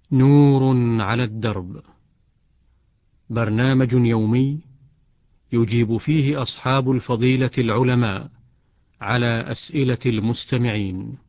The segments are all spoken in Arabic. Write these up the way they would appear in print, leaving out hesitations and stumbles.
نور على الدرب، برنامج يومي يجيب فيه أصحاب الفضيلة العلماء على أسئلة المستمعين.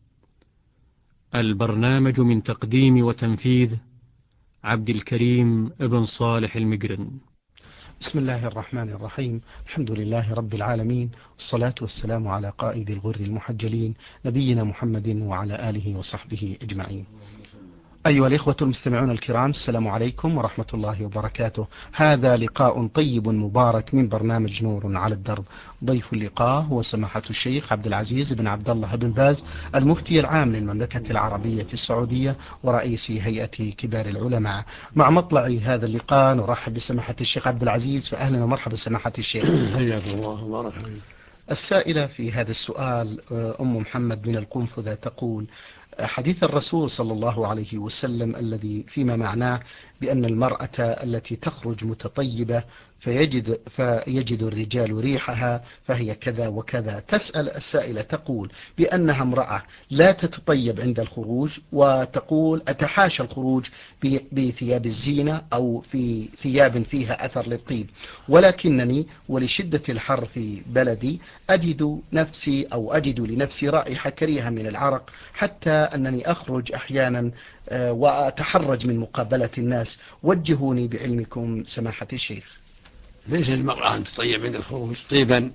البرنامج من تقديم وتنفيذ عبد الكريم ابن صالح المقرن. بسم الله الرحمن الرحيم. الحمد لله رب العالمين، والصلاة والسلام على قائد الغر المحجلين نبينا محمد وعلى آله وصحبه أجمعين. أيها الإخوة المستمعون الكرام، السلام عليكم ورحمة الله وبركاته. هذا لقاء طيب مبارك من برنامج نور على الدرب. ضيف اللقاء هو سماحة الشيخ عبد العزيز بن عبد الله بن باز، المفتي العام للمملكة العربية السعودية ورئيس هيئة كبار العلماء. مع مطلع هذا اللقاء نرحب بسماحة الشيخ عبد العزيز، فأهلا ومرحبا سماحة الشيخ. حياكم الله وبارك فيك. السائلة في هذا السؤال أم محمد من القنفذة تقول: حديث الرسول صلى الله عليه وسلم الذي فيما معناه بأن المرأة التي تخرج متطيبة فيجد الرجال ريحها فهي كذا وكذا. تسأل السائلة تقول بأنها امرأة لا تتطيب عند الخروج، وتقول أتحاشى الخروج بثياب الزينة أو في ثياب فيها أثر للطيب، ولكنني ولشدة الحر في بلدي أجد لنفسي رائحة كريهة من العرق، حتى أنني أخرج أحيانا وأتحرج من مقابلة الناس. وجهوني بعلمكم سماحة الشيخ. ليس المرأة أن تطيب عند الخروج طيبا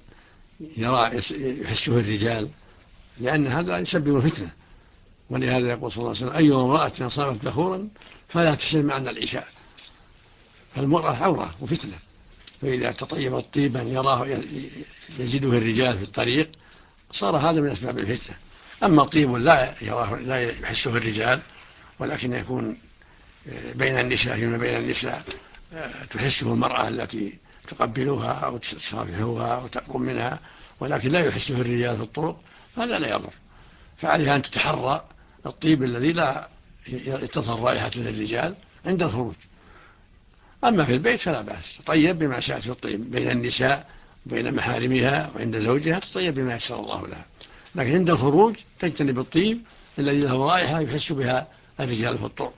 يحسه الرجال، لأن هذا يسبب فتنة، ولهذا يقول صلى الله عليه وسلم: أي امرأة صامت بخورا فلا تشرب معنا العشاء. فالمرأة عورة وفتنة، فإذا تطيبت طيبا يجده الرجال في الطريق صار هذا من أسباب الفتنة. أما طيب لا يحسه الرجال، ولكن يكون بين النساء فيما بين النساء تحسه المرأة التي تقبلها أو تصافحها أو تقرب منها، ولكن لا يحسه الرجال في الطرق، هذا لا يضر. فعليها أن تتحرى الطيب الذي لا يتصل رائحة للرجال عند الخروج. أما في البيت فلا بأس، تطيب بما شاءت في الطيب بين النساء بين محارمها وعند زوجها، تطيب بما يسر الله لها، لكن عند الخروج تجتنب الطيب الذي له رائحة يحس بها الرجال في الطرق.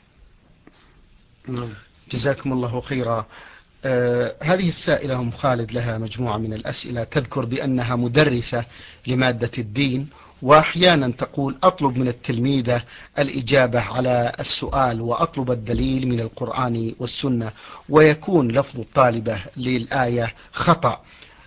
جزاكم الله خيرا. هذه السائلة أم خالد لها مجموعة من الأسئلة. تذكر بأنها مدرسة لمادة الدين، وأحيانا تقول أطلب من التلميذة الإجابة على السؤال وأطلب الدليل من القرآن والسنة، ويكون لفظ الطالبة للآية خطأ.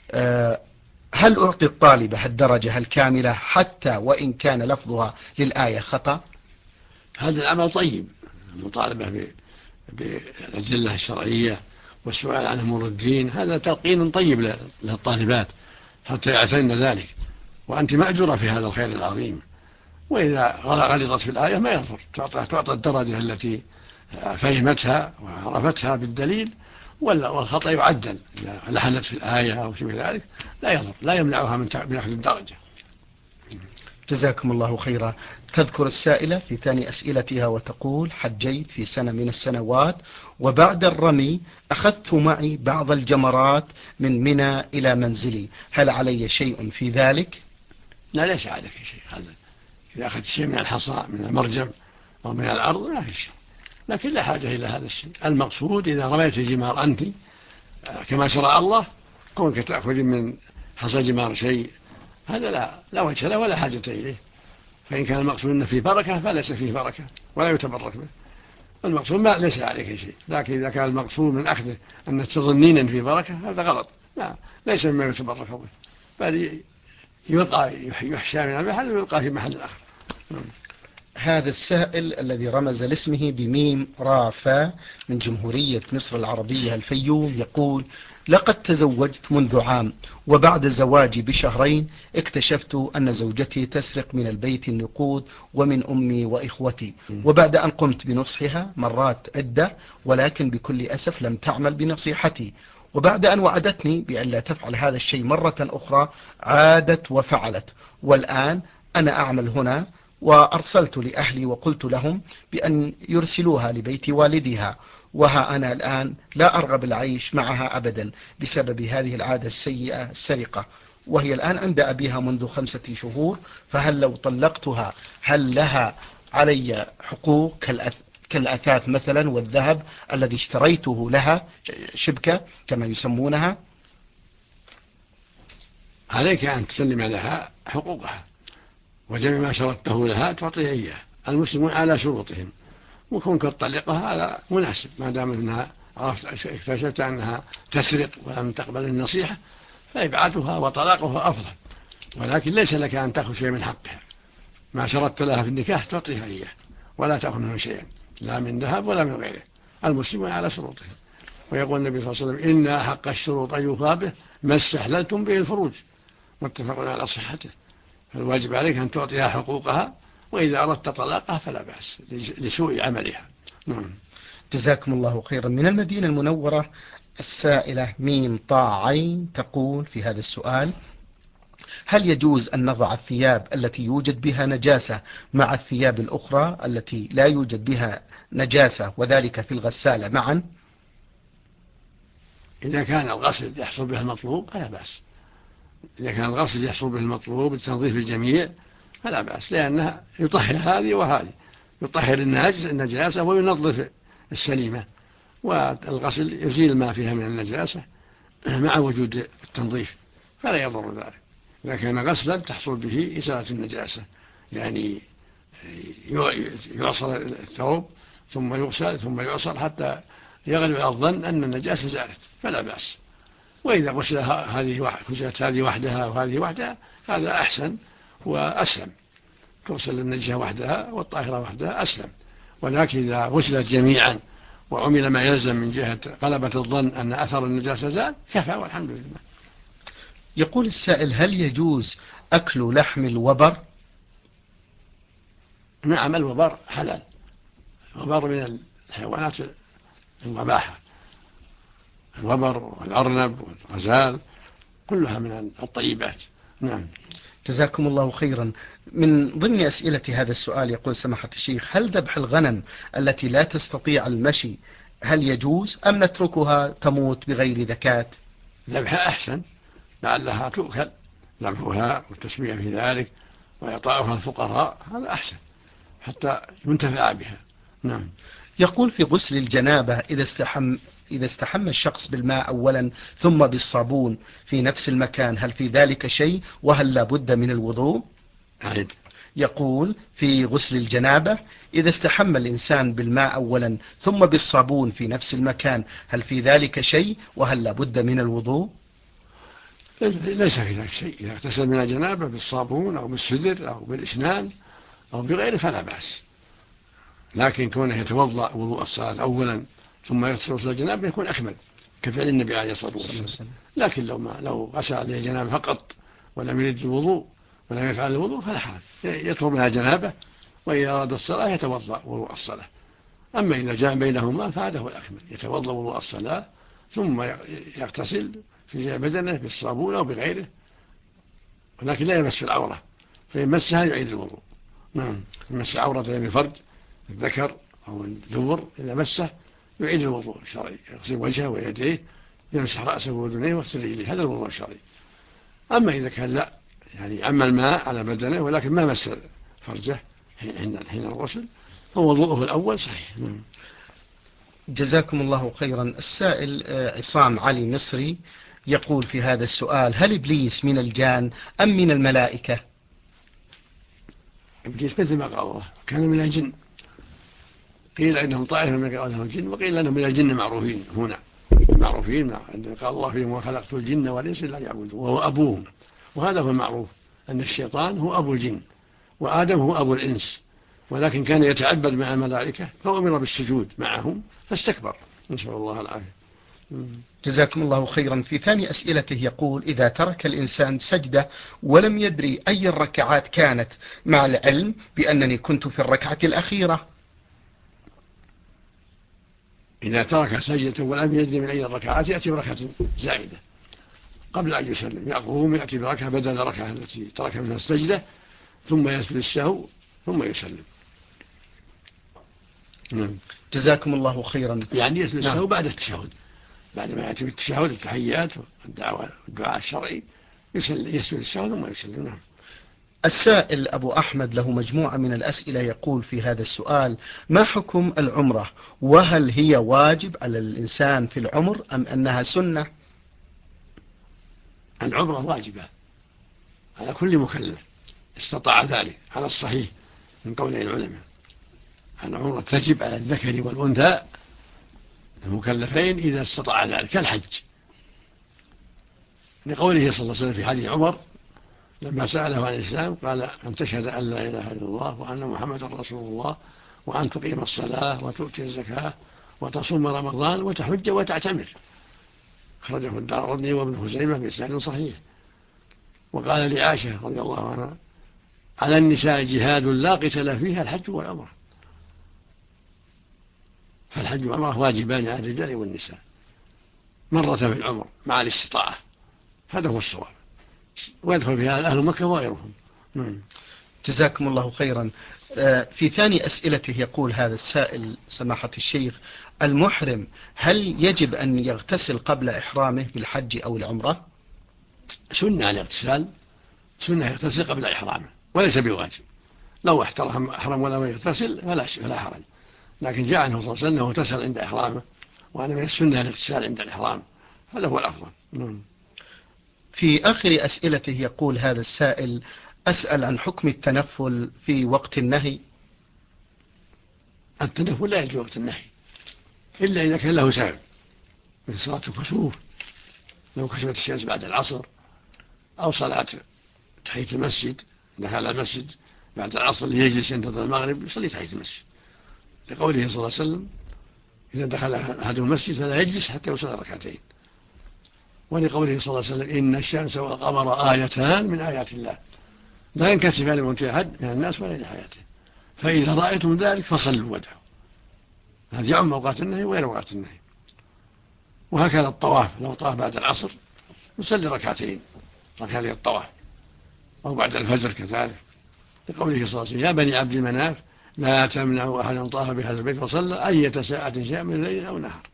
هل أعطي الطالبة الدرجة الكاملة حتى وإن كان لفظها للآية خطأ؟ هذا العمل طيب، المطالبة بالأدلة الشرعية والسؤال عن أمور الدين، هذا تلقين طيب للطالبات حتى يعتنن ذلك، وأنت مأجورة في هذا الخير العظيم. وإذا غلطت في الآية ما يضر، تعطى الدرجة التي فهمتها وعرفتها بالدليل، والخطأ يعدل إذا لحنت في الآية أو شبه ذلك، لا يضر، لا يمنعها من أخذ الدرجة. جزاكم الله خيرا. تذكر السائلة في ثاني أسئلتها وتقول: حجيت في سنة من السنوات، وبعد الرمي أخذت معي بعض الجمرات من منى إلى منزلي، هل علي شيء في ذلك؟ لا، ليس عليك شيء. هذا إذا أخذت شيء من الحصى من المرجم أو من الأرض ما في شيء، لكن لا حاجة إلى هذا الشيء. المقصود إذا رميت الجمار أنت كما شرع الله، كونك تأخذ من حصى الجمار شيء، هذا لا وجه له ولا حاجة إليه. فإن كان المقصود أنه فيه بركة فليس فيه بركة ولا يتبرك به، المقصود ما ليس عليك شيء. لكن إذا كان المقصود من أخذه أن تظنين أن فيه بركة، هذا غلط، لا، ليس مما يتبرك به، بل يلقى يحشى من المحل ويلقى في محل آخر. هذا السائل الذي رمز لاسمه بميم رافا من جمهورية مصر العربية الفيوم يقول: لقد تزوجت منذ عام، وبعد زواجي بشهرين اكتشفت أن زوجتي تسرق من البيت النقود ومن أمي وإخوتي، وبعد أن قمت بنصحها مرات عدة ولكن بكل أسف لم تعمل بنصيحتي، وبعد أن وعدتني بأن لا تفعل هذا الشيء مرة أخرى عادت وفعلت، والآن أنا أعمل هنا، وأرسلت لأهلي وقلت لهم بأن يرسلوها لبيت والدها، وها أنا الآن لا أرغب العيش معها أبدا بسبب هذه العادة السيئة السرقة، وهي الآن عند أبيها منذ 5 شهور، فهل لو طلقتها هل لها علي حقوق كالأثاث مثلا والذهب الذي اشتريته لها شبكة كما يسمونها؟ عليك أن تسلم لها حقوقها، وجميع ما شرطته لها تعطيها إياه. المسلمون على شروطهم، وكونك تطلقها هذا مناسب ما دام أنها اكتشفت أنها تسرق ولم تقبل النصيحة، فإبعادها وطلاقها أفضل. ولكن ليس لك أن تأخذ شيء من حقها، ما شرطت لها في النكاح تعطيها إياه ولا تأخذ منه شيئا، لا من ذهب ولا من غيره. المسلمون على شروطهم. ويقول النبي صلى الله عليه وسلم: إن أحق الشروط أن يوفى به ما استحللتم به الفروج، متفق على صحته. فالواجب عليك أن تعطيها حقوقها، وإذا أردت طلاقها فلا بأس لسوء عملها. جزاكم الله خيرا. من المدينة المنورة السائلة ميم طاء عين تقول في هذا السؤال: هل يجوز أن نضع الثياب التي يوجد بها نجاسة مع الثياب الأخرى التي لا يوجد بها نجاسة وذلك في الغسالة معا؟ إذا كان الغسل يحصل به المطلوب فلا بأس. إذا كان الغسل يحصل به المطلوب بتنظيف الجميع فلا بأس، لأنها يطهر هذه وهذه، يطهر النجاسة وينظف السليمة، والغسل يزيل ما فيها من النجاسة مع وجود التنظيف، فلا يضر ذلك. إذا كان غسلا تحصل به إزالة النجاسة، يعني يعصر الثوب ثم يغسل ثم يعصر حتى يغلب على الظن أن النجاسة زالت، فلا بأس. وإذا غسلت هذه وحدها وهذه وحدها هذا أحسن وأسلم، تغسل النجاسة وحدها والطاهرة وحدها أسلم. ولكن إذا غسلت جميعا وعمل ما يلزم من جهة غلبة الظن أن أثر النجاسة زال كفى والحمد لله. يقول السائل: هل يجوز أكل لحم الوبر؟ نعم، الوبر حلال، الوبر من الحيوانات المباحة، الوبر والأرنب والغزال كلها من الطيبات. نعم. جزاكم الله خيرا. من ضمن أسئلة هذا السؤال يقول سماحة الشيخ: هل ذبح الغنم التي لا تستطيع المشي هل يجوز أم نتركها تموت بغير ذكاة؟ ذبحها أحسن، لعلها تؤكل، ذبحها والتسمية في ذلك وإعطاؤها الفقراء هذا أحسن حتى ينتفع بها. نعم. يقول في غسل الجنابة إذا استحم الشخص بالماء أولا ثم بالصابون في نفس المكان هل في ذلك شيء وهل لا بد من الوضوء؟ عيد. يقول في غسل الجنابة إذا استحم الإنسان بالماء أولا ثم بالصابون في نفس المكان هل في ذلك شيء وهل لا بد من الوضوء؟ ليس في ذلك شيء، إذا اغتسل من الجنابة بالصابون أو بالسدر أو بالإسنان أو بغيره فلا بأس. لكن كونه يتوضأ وضوء الصلاة أولا ثم يغتسل الجنابة يكون أكمل كفعل النبي عليه الصلاة والسلام. لكن لو غسل عليه الجنابة فقط ولم يرد الوضوء ولم يفعل الوضوء فلا حرج، يطهر منها الجنابة، وإذا أراد الصلاة يتوضأ وضوء الصلاة. أما إذا جاء بينهما فهذا هو الأكمل، يتوضأ وضوء الصلاة ثم يغتسل في بدنه بالصابون أو بغيره، ولكن لا يمس العورة، فإن مسها يعيد الوضوء. نعم. يمس العورة بالفرج الذكر أو الدبر إذا مسه يعيد الوضوء الشرعي، يغسل وجهه ويديه، يمسح رأسه وأذنيه ويغسل رجليه، هذا الوضوء الشرعي. أما إذا كان لا يعني عم الماء على بدنه ولكن ما مس فرجه حين الغسل فوضوءه الأول صحيح. جزاكم الله خيرا. السائل عصام علي مصري يقول في هذا السؤال: هل إبليس من الجان أم من الملائكة؟ إبليس مثل ما قال الله كان من الجن، قيل إنهم طائفة من قالهم الجن، وقيل إنهم من الجن معروفين هنا معروفين، قال الله فيهم: وخلقت الجن والإنس إلا ليعبدون، وهو أبوهم. وهذا هو المعروف أن الشيطان هو أبو الجن وآدم هو أبو الإنس، ولكن كان يتعبد مع الملائكة فأمر بالسجود معهم فاستكبر، نسأل الله العافية. جزاكم الله خيرا. في ثاني أسئلته يقول: إذا ترك الإنسان سجدة ولم يدري أي الركعات كانت مع العلم بأنني كنت في الركعة الأخيرة. إذا ترك سجدة ولم يدري من أي الركعات يأتي بركعة زائدة قبل أن يسلم، يقوم يأتي بركعة بدل الركعة التي ترك منها السجدة ثم يسجد السهو ثم يسلم. جزاكم الله خيرا. يعني يسجد السهو بعد التشهد، بعد ما يأتي بالتشهد التحيات والدعاء الشرعي يسجد السهو ثم يسلم. السائل أبو أحمد له مجموعة من الأسئلة، يقول في هذا السؤال: ما حكم العمرة؟ وهل هي واجب على الإنسان في العمر أم أنها سنة؟ العمرة واجبة على كل مكلف استطاع ذلك على الصحيح من قول العلماء. العمرة تجب على الذكر والأنثى المكلفين إذا استطاع ذلك كالحج، لقوله صلى الله عليه وسلم في حديث عمر لما سأله عن الإسلام قال: أن تشهد أن لا إله إلا الله وأن محمدا رسول الله وأن تقيم الصلاة وتؤتي الزكاة وتصوم رمضان وتحج وتعتمر. أخرجه الدارقطني وابن خزيمة بإسناد صحيح. وقال لعائشة رضي الله عنها: على النساء جهاد لا قتال فيها الحج والعمرة. فالحج والعمرة واجبان على الرجال والنساء مرة في العمر مع الاستطاعة، هذا هو الصواب، ويدخل فيها أهل مكة وغيرهم. جزاكم الله خيرا. في ثاني أسئلته يقول هذا السائل: سماحة الشيخ، المحرم هل يجب أن يغتسل قبل إحرامه بالحج أو العمرة؟ سنة الاغتسال، سنة يغتسل قبل إحرامه وليس بواجب. لو أحرم ولا يغتسل فلا حرج، لكن جاء عنه صلى الله عليه وسلم اغتسل عند إحرامه، وأنا من السنة الاغتسال عند الإحرام، هذا هو الأفضل. في آخر أسئلته يقول هذا السائل: أسأل عن حكم التنفل في وقت النهي. التنفل لا يجوز وقت النهي إلا إذا كان له سبب، من صلاة الكسوف لو كسفت الشمس بعد العصر، أو صلاة تحية المسجد، دخل المسجد بعد العصر ليجلس ينتظر المغرب يصلي تحية المسجد، لقوله صلى الله عليه وسلم: إذا دخل أحدهم المسجد فلا يجلس حتى يصلي ركعتين، ولقوله صلى الله عليه وسلم: إن الشمس والقمر آيتان من آيات الله لا ينكسفان لموت أحد من الناس ولا لحياته، فإذا رأيتم ذلك فصلوا وادعوا. هذا يعم أوقات النهي وغير أوقات النهي. وهكذا الطواف، لو طاف بعد العصر يصلي ركعتين الطواف، أو بعد الفجر كذلك، لقوله صلى الله عليه وسلم: يا بني عبد المناف لا تمنعوا أحدا طاف بهذا البيت وصلى أية ساعة شاء من الليل أو نهار.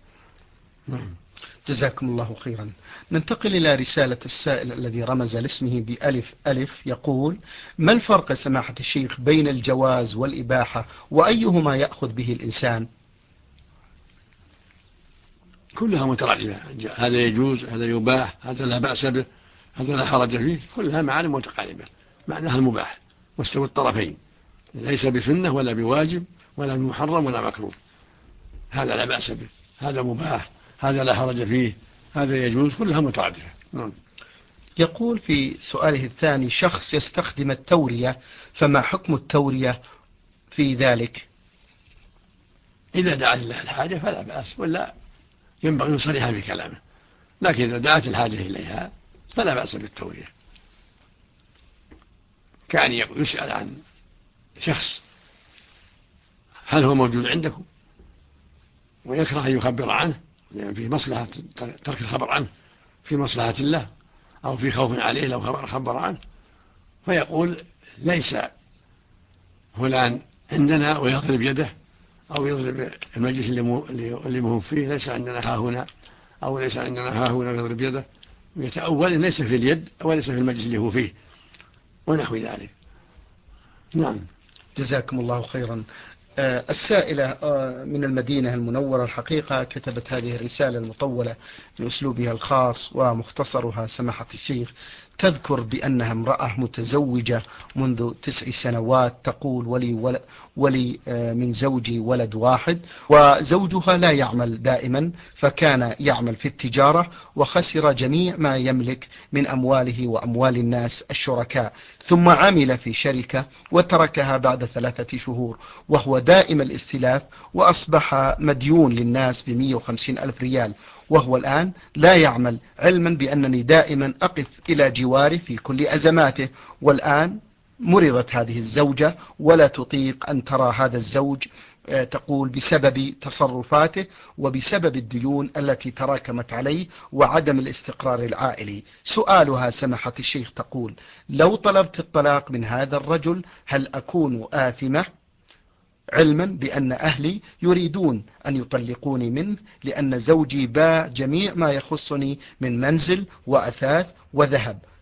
جزاكم الله خيرا. ننتقل إلى رسالة السائل الذي رمز لاسمه بألف ألف، يقول: ما الفرق سماحة الشيخ بين الجواز والإباحة، وأيهما يأخذ به الإنسان؟ كلها مترادفة، هذا يجوز، هذا يباح، هذا لا بأس به، هذا لا حرج فيه، كلها معاني متقاربة، معناها المباح واستوى الطرفين، ليس بسنة ولا بواجب ولا بمحرم ولا مكروه، هذا لا بأس به، هذا مباح، هذا لا حرج فيه، هذا يجوز، كلها مترادفة. يقول في سؤاله الثاني: شخص يستخدم التورية، فما حكم التورية في ذلك؟ إذا دعت الله الحاجة فلا بأس، ولا ينبغي يصرح في كلامه، لكن إذا دعت الحاجة إليها فلا بأس بالتورية. كان يسأل عن شخص هل هو موجود عندكم ويكره أن يخبر عنه، يعني في مصلحة ترك الخبر عنه في مصلحة الله، أو في خوف عليه لو خبر عنه، فيقول: ليس فلان عندنا ويضرب يده، أو يضرب المجلس اللي مهم فيه، ليس عندنا ها هنا، أو ليس عندنا ها هنا ويضرب يده، ويتأول ليس في اليد وليس في المجلس اللي هو فيه ونحو ذلك. نعم. جزاكم الله خيرا. السائلة من المدينة المنورة الحقيقة كتبت هذه الرسالة المطولة بأسلوبها الخاص ومختصرها سماحة الشيخ، تذكر بأنها امرأة متزوجة منذ 9 سنوات، تقول: ولي من زوجي ولد واحد، وزوجها لا يعمل دائما، فكان يعمل في التجارة وخسر جميع ما يملك من أمواله وأموال الناس الشركاء، ثم عمل في شركة وتركها بعد 3 شهور وهو دائم الاستلاف، وأصبح مديون للناس ب150 ألف ريال، وهو الآن لا يعمل، علما بأنني دائما أقف إلى جواره في كل أزماته، والآن مرضت هذه الزوجة ولا تطيق أن ترى هذا الزوج، تقول بسبب تصرفاته وبسبب الديون التي تراكمت عليه وعدم الاستقرار العائلي. سؤالها سماحة الشيخ تقول: لو طلبت الطلاق من هذا الرجل هل أكون آثمة؟ علما بأن أهلي يريدون أن يطلقوني منه، لأن زوجي باع جميع ما يخصني من منزل وأثاث وذهب،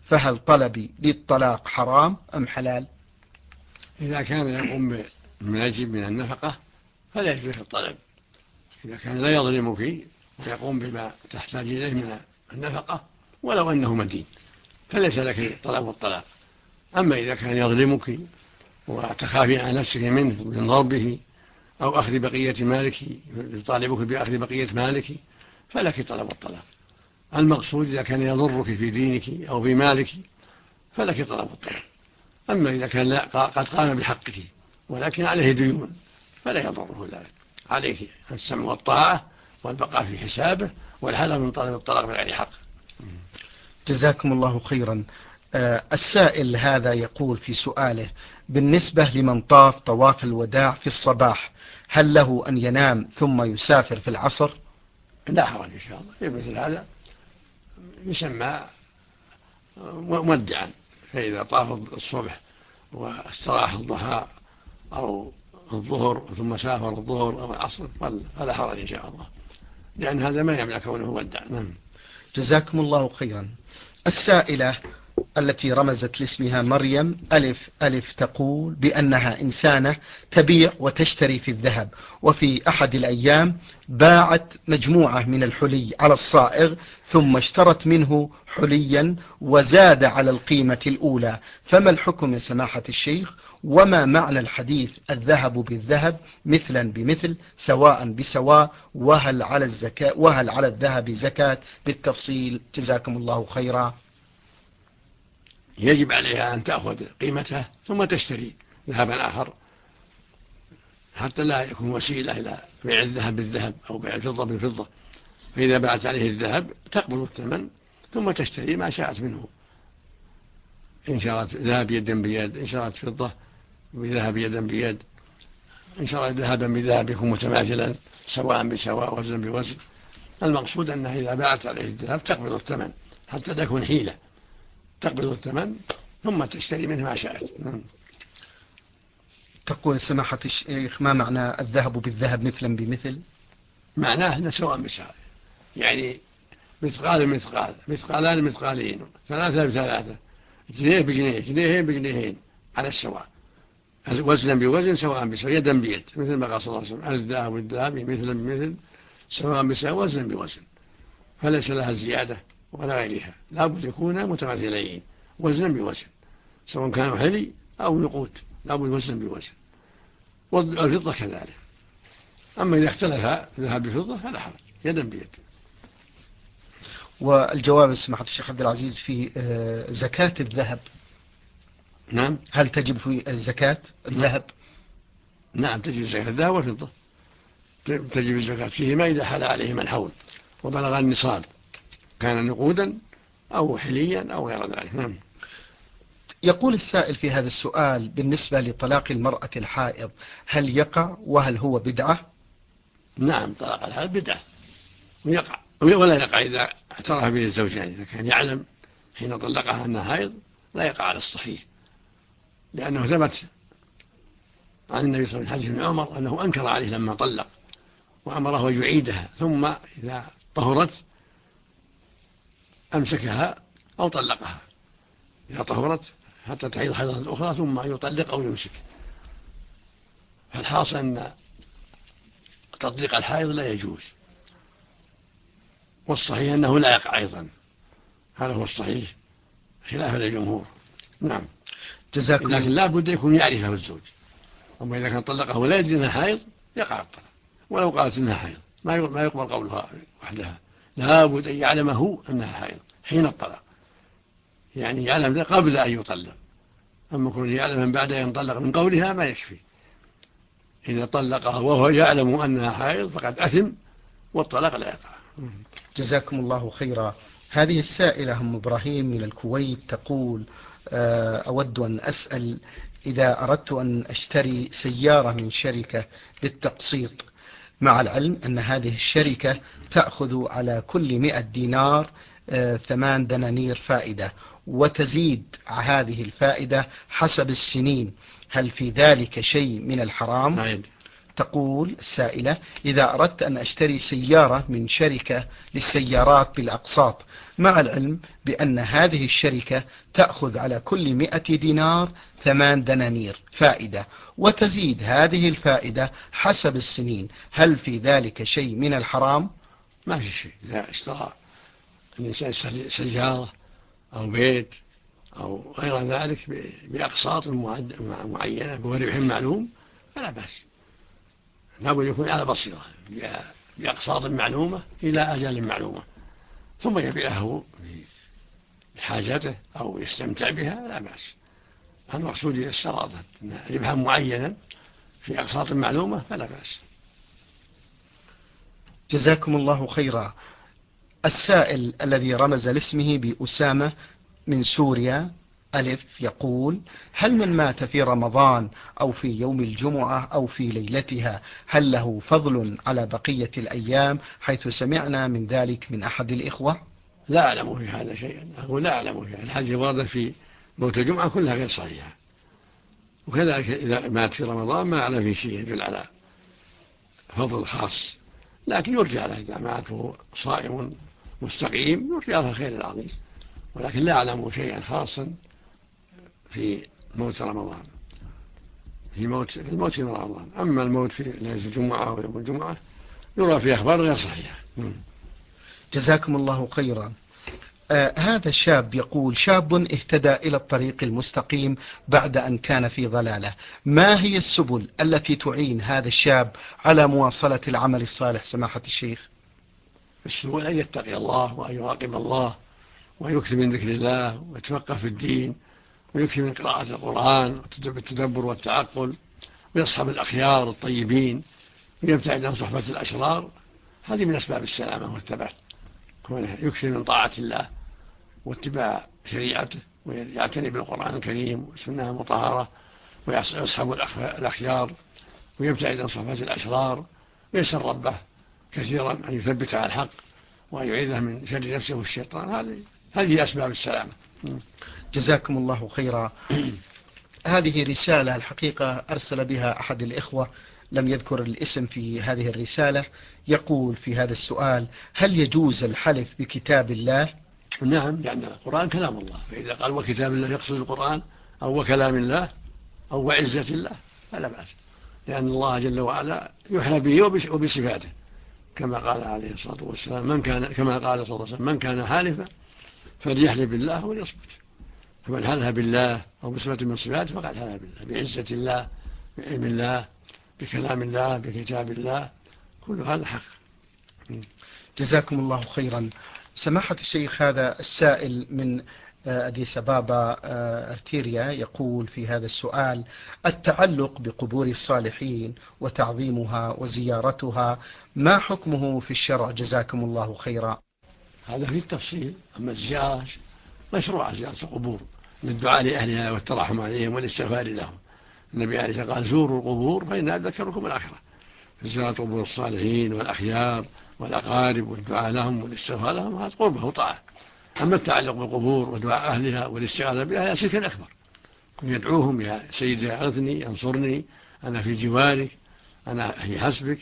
فهل طلبي للطلاق حرام أم حلال؟ إذا كان يقوم بالواجب من النفقة فلا يجوز الطلب. إذا كان لا يظلمك ويقوم بما تحتاج إليه من النفقة ولو أنه مدين فليس لك طلب الطلاق. أما إذا كان يظلمك وتخافي على نفسك منه من ضربه أو أخذ بقية مالك، يطالبك بأخذ بقية مالك، فلك طلب الطلاق. المقصود إذا كان يضرك في دينك أو في مالك فلك طلب الطلاق. أما إذا كان قد قام بحقك ولكن عليه ديون فلا يضره ذلك، عليك السمع والطاعة والبقاء في حسابه والحذر من طلب الطلاق بغير حق. جزاكم الله خيرا. السائل هذا يقول في سؤاله: بالنسبة لمن طاف طواف الوداع في الصباح هل له أن ينام ثم يسافر في العصر؟ لا حرج إن شاء الله. مثل هذا يسمى مودعا، فإذا طاف الصبح واستراح الضحى أو الظهر ثم سافر الظهر أو العصر فلا حرج إن شاء الله، لأن هذا ما يمنع كونه مودع. جزاكم الله خيرا. السائلة التي رمزت لاسمها مريم ألف ألف تقول بأنها إنسانة تبيع وتشتري في الذهب، وفي أحد الأيام باعت مجموعة من الحلي على الصائغ ثم اشترت منه حليا وزاد على القيمة الأولى، فما الحكم يا سماحة الشيخ؟ وما معنى الحديث الذهب بالذهب مثلا بمثل سواء بسواء؟ وهل على الذهب زكاة؟ بالتفصيل جزاكم الله خيرا. يجب عليها أن تأخذ قيمته ثم تشتري ذهبا آخر حتى لا يكون وسيلة إلى بيع الذهب بالذهب أو بيع الفضة بالفضة. فإذا باعت عليه الذهب تقبل الثمن ثم تشتري ما شاءت منه، إن شرت ذهب يدا بيد، إن شرت فضة بذهب يدا بيد، إن شرت ذهبا بذهب يكون متماثلا سواء بسواء وزن بوزن. المقصود أنها إذا باعت عليه الذهب تقبل الثمن حتى تكون حيلة، تقبل الثمن ثم تشتري منه ما شاءت. تقول سماحة الشيخ ما معنى الذهب بالذهب مثلا بمثل؟ معناه أنه سواء بسواء، يعني مثقال مثقال، مثقالان مثقالين، ثلاثة بثلاثة، جنيه بجنيه، جنيهين بجنيهين على السواء، وزنا بوزن سواء بسواء، يدا بيد، مثل ما قال صلى الله عليه وسلم: الذهب والذهب مثلا بمثل سواء بسواء وزنا بوزن، فليس لها زيادة ولا غيرها، لا بد يكون متماثلين وزنا بوزن، سواء كانوا حلي أو نقود لا بد وزنا بوزن، والفضة كذلك. أما إذا اختلف ذهب بفضة فلا حرج، يدا بيد. والجواب سماحة الشيخ عبد العزيز في زكاة الذهب. نعم. هل تجب في زكاة الذهب؟ نعم تجب زكاة الذهب والفضة، تجب الزكاة فيهما إذا حال عليهما الحول وبلغ النصاب، كان نقودا أو حليا أو غير ذلك. نعم. يقول السائل في هذا السؤال بالنسبة لطلاق المرأة الحائض هل يقع وهل هو بدعة؟ نعم طلاق الحائض بدعة ويقع ولا يقع إذا اعترف به الزوجان. إذا كان يعلم حين طلقها أنها حائض لا يقع على الصحيح، لأنه ثبت عن النبي صلى الله عليه وسلم حديث ابن عمر أنه أنكر عليه لما طلق وأمره أن يعيدها، ثم إذا طهرت أمسكها أو طلقها، إذا طهرت حتى تحيض حيضة أخرى ثم يطلق أو يمسك. فالحاصل أن تطليق الحائض لا يجوز، والصحيح أنه لا يقع أيضا، هذا هو الصحيح خلافا للجمهور. نعم. لكن لا بد يكون يعرفه الزوج، أما إذا كان طلقه ولا يدري أنها حائض يقع الطلاق، ولو قالت أنها حائض ما يقبل قولها وحدها، لا بد أن يعلمه أنها حائض حين الطلاق، يعني يعلم قبل أن يطلق. أما كون يعلم من بعد أن يطلق من قولها ما يكفي، إذا طلقها وهو يعلم أنها حائض فقد أثم والطلاق لا يقع. جزاكم الله خيرا. هذه السائلة أم إبراهيم من الكويت تقول أود أن أسأل إذا أردت أن أشتري سيارة من شركة بالتقسيط، مع العلم أن هذه الشركة تأخذ على كل 100 دينار 8 دنانير فائدة، وتزيد هذه الفائدة حسب السنين، هل في ذلك شيء من الحرام؟ تقول السائلة: إذا أردت أن أشتري سيارة من شركة للسيارات بالأقساط، مع العلم بأن هذه الشركة تأخذ على كل 100 دينار 8 دنانير فائدة، وتزيد هذه الفائدة حسب السنين، هل في ذلك شيء من الحرام؟ ما في شيء. إذا اشترى الإنسان سيارة أو بيت أو غير ذلك بأقساط معينة بربح معلوم فلا بأس، لابد يكون على بصيرة بأقساط معلومة إلى أجل معلومة، ثم يبيعه لحاجته أو يستمتع بها لا بأس. المقصود إذا اشترط ربحا معينا في أقساط معلومة فلا بأس. جزاكم الله خيرا. السائل الذي رمز لاسمه بأسامة من سوريا ألف يقول: هل من مات في رمضان أو في يوم الجمعة أو في ليلتها هل له فضل على بقية الأيام، حيث سمعنا من ذلك من أحد الإخوة؟ لا أعلم في هذا شيئا، أقول لا أعلم في هذا. الحديث واردة في موت الجمعة كلها غير صحيحة، وكذلك إذا مات في رمضان ما أعلم في شيء يدل على فضل خاص، لكن يرجع له إذا مات وهو صائم مستقيم يرجع له الخير العظيم، ولكن لا أعلم شيئا خاصا في موت رمضان، في الموت في رمضان. أما الموت في ليلة الجمعة أو يوم الجمعة يرى في أخبار غير صحيحة. جزاكم الله خيرا. هذا الشاب يقول: شاب اهتدى إلى الطريق المستقيم بعد أن كان في ضلالة، ما هي السبل التي تعين هذا الشاب على مواصلة العمل الصالح سماحة الشيخ؟ السبل أن يتقي الله وأن يراقب الله ويكثر من ذكر الله ويتفقه في الدين ويكثر من قراءة القرآن والتدبر والتعقل ويصحب الأخيار الطيبين ويبتعد عن صحبة الأشرار. هذه من أسباب السلامة والثبات، يكثر من طاعة الله واتباع شريعته ويعتني بالقرآن الكريم والسنة المطهرة ويصحب الأخيار ويبتعد عن صحبة الأشرار ويسأل ربه كثيرا أن يثبت على الحق وأن يعيذه من شر نفسه والشيطان. هذه أسباب السلامة. جزاكم الله خيرا. هذه رسالة الحقيقة أرسل بها أحد الإخوة، لم يذكر الاسم في هذه الرسالة، يقول في هذا السؤال: هل يجوز الحلف بكتاب الله؟ نعم، لأن القرآن كلام الله، فإذا قال وكتاب الله يقصد القرآن أو وكلام الله أو وعزة الله فلا بأس، لأن الله جل وعلا يحلى به وبصفاته، كما قال عليه الصلاة والسلام كما قال صلى الله عليه وسلم: من كان حالفا فليحلف بالله وليصمت. فمن حلف بالله أو بصفة من صفاته فقد حلف بالله، بعزة الله، بعلم الله، بكلام الله، بكتاب الله، كل هذا حق. جزاكم الله خيرا. سماحة الشيخ، هذا السائل من أديس أبابا أرتيريا يقول في هذا السؤال: التعلق بقبور الصالحين وتعظيمها وزيارتها ما حكمه في الشرع؟ جزاكم الله خيرا. هذا في التفصيل. أما الزيارة مشروعة، زيارة القبور للدعاء لأهلها والترحم عليهم والاستغفار لهم. النبي عليه الصلاة والسلام قال: زوروا القبور فإنها تذكركم الآخرة. زيارة قبور الصالحين والأخيار والأقارب والدعاء لهم والاستغفار لهم هذا قربة وطاعة. أما التعلق بالقبور ودعاء أهلها والاستغاثة بها هي شرك أكبر. يدعوهم: يا سيدي أغثني، أنصرني، أنا في جوارك، أنا في حسبك،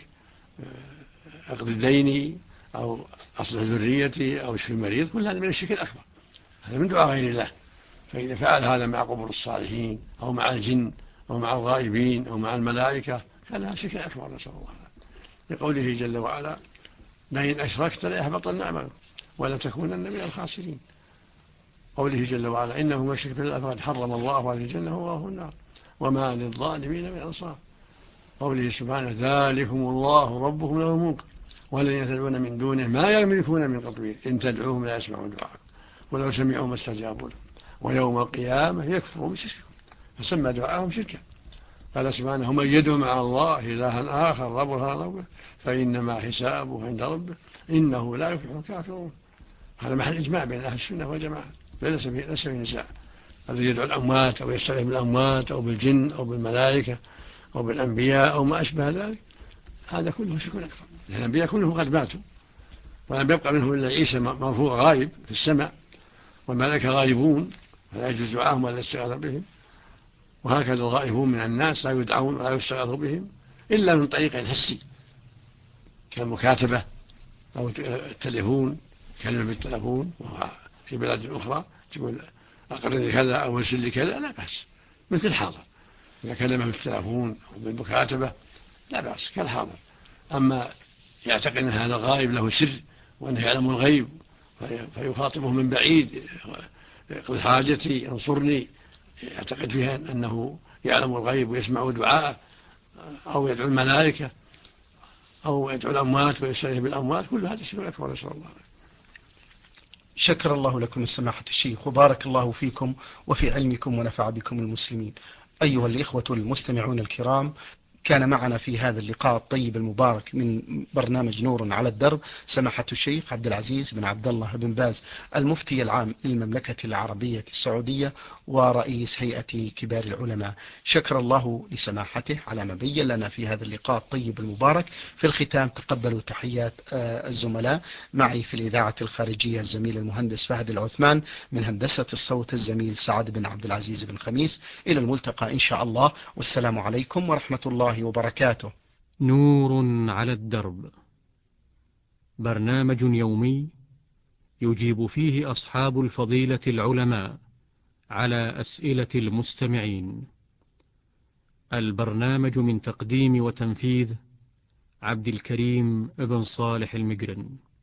أقضي ديني، أو أصلح ذريتي، أو اشفي المريض. كل هذا من الشرك الأكبر، هذا من دعاء غير الله. فإذا فعل هذا مع قبور الصالحين أو مع الجن أو مع الغائبين أو مع الملائكة كان هذا شرك أكبر، نسأل الله. لقوله جل وعلا: لئن أشركت ليحبطن عملك ولا تكونن من الخاسرين. قوله جل وعلا: إنه من يشرك بالله فقد حرم الله عليه الجنة ومأواه النار وما للظالمين من أنصار. قوله سبحانه: ذلكم الله ربكم له الملك والذين تدعون من دونه ما يملكون من قطمير إن تدعوهم لا يسمعوا دعاءكم ولو سمعوا ما استجابوا لهم ويوم القيامة يكفرون بشرككم، فسمى دعاءهم شركا. قال سبحانه: من يدعو مع الله إلها آخر ربه فإنما حسابه عند ربه إنه لا يفلح الكافرون. هذا محل إجماع بين أهل السنة والجماعة، ليس في نزاع. الذي يدعو الأموات أو يستغيث بالأموات أو بالجن أو بالملائكة أو بالأنبياء أو ما أشبه ذلك هذا كله شرك أكبر. الأنبياء كلهم قد ماتوا ولم يبقى منهم إلا عيسى مرفوع غائب في السماء، والملائكة غائبون فلا يجوز دعاهم ولا الاستغاثة بهم، وهكذا الغائبون من الناس لا يدعون ولا يستغاث بهم إلا من طريق حسي كالمكاتبة أو التليفون، كلمة بالتليفون وهو في بلاد أخرى تقول أقرني كذا أو ارسل لي كذا، لا بأس، مثل الحاضر إذا كلمة بالتليفون أو بالمكاتبة لا بأس كالحاضر. أما يعتقد أن هذا غائب له سر وأنه يعلم الغيب فيخاطبه من بعيد، يقول حاجتي انصرني، يعتقد فيها أنه يعلم الغيب ويسمع دعاءه أو يدعو الملائكة أو يدعو الأموات ويستغيث بالأموات، كل هذا شيء أكبر، نسأل الله. شكر الله لكم السماحة الشيخ وبارك الله فيكم وفي علمكم ونفع بكم المسلمين. أيها الإخوة المستمعون الكرام، كان معنا في هذا اللقاء الطيب المبارك من برنامج نور على الدرب سماحة الشيخ عبد العزيز بن عبد الله بن باز، المفتي العام للمملكة العربية السعودية ورئيس هيئة كبار العلماء. شكر الله لسماحته على ما بين لنا في هذا اللقاء الطيب المبارك. في الختام تقبلوا تحيات الزملاء، معي في الإذاعة الخارجية الزميل المهندس فهد العثمان، من هندسة الصوت الزميل سعد بن عبد العزيز بن خميس. إلى الملتقى إن شاء الله، والسلام عليكم ورحمة الله وبركاته. نور على الدرب، برنامج يومي يجيب فيه أصحاب الفضيلة العلماء على أسئلة المستمعين. البرنامج من تقديم وتنفيذ عبد الكريم ابن صالح المجرن.